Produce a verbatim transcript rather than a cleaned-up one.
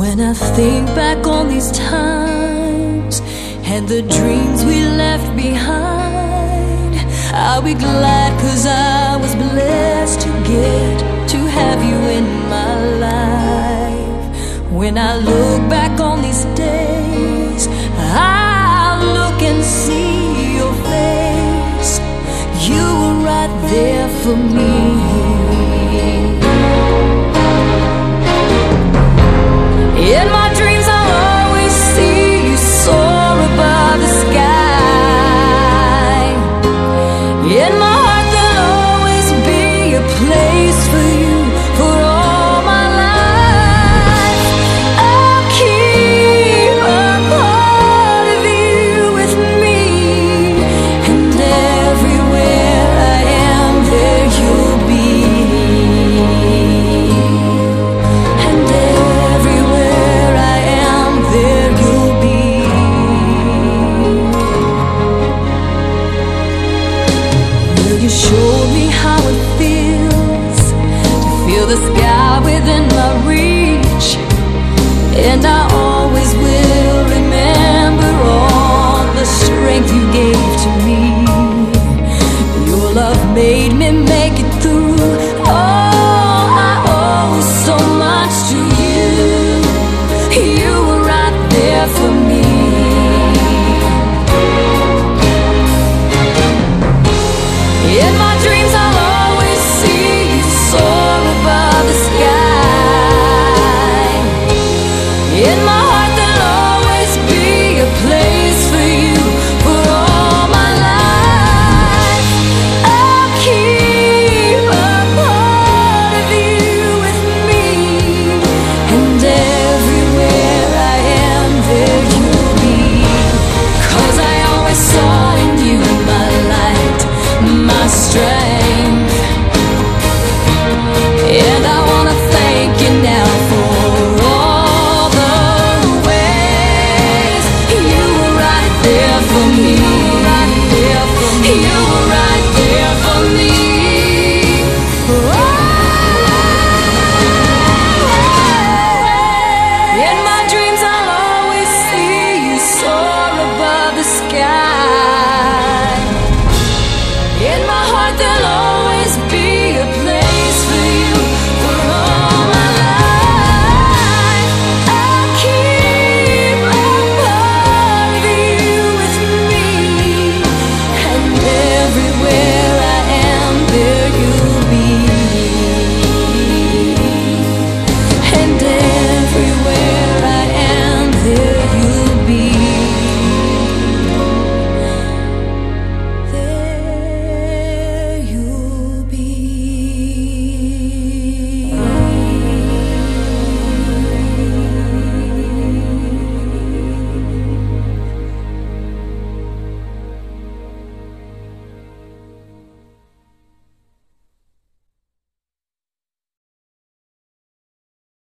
When I think back on these times and the dreams we left behind, I'll be glad, 'cause I was blessed to get to have you in my life. When I look back on these days, I'll look and see your face. You were right there for me. In my dreams I'll always see you soar above the sky. In my heart there'll always be a place for you for all my life. I'll keep a part of you with me, and everywhere I am, there you'll be. And everywhere I am, there you'll be. Will you show me how it feels to feel the sky within my reach? And I always will remember all the strength you gave to me. Your love made me make it through. Oh, I owe so much to you. You were right there for me. In my dreams I'll always see you soar above the sky. In my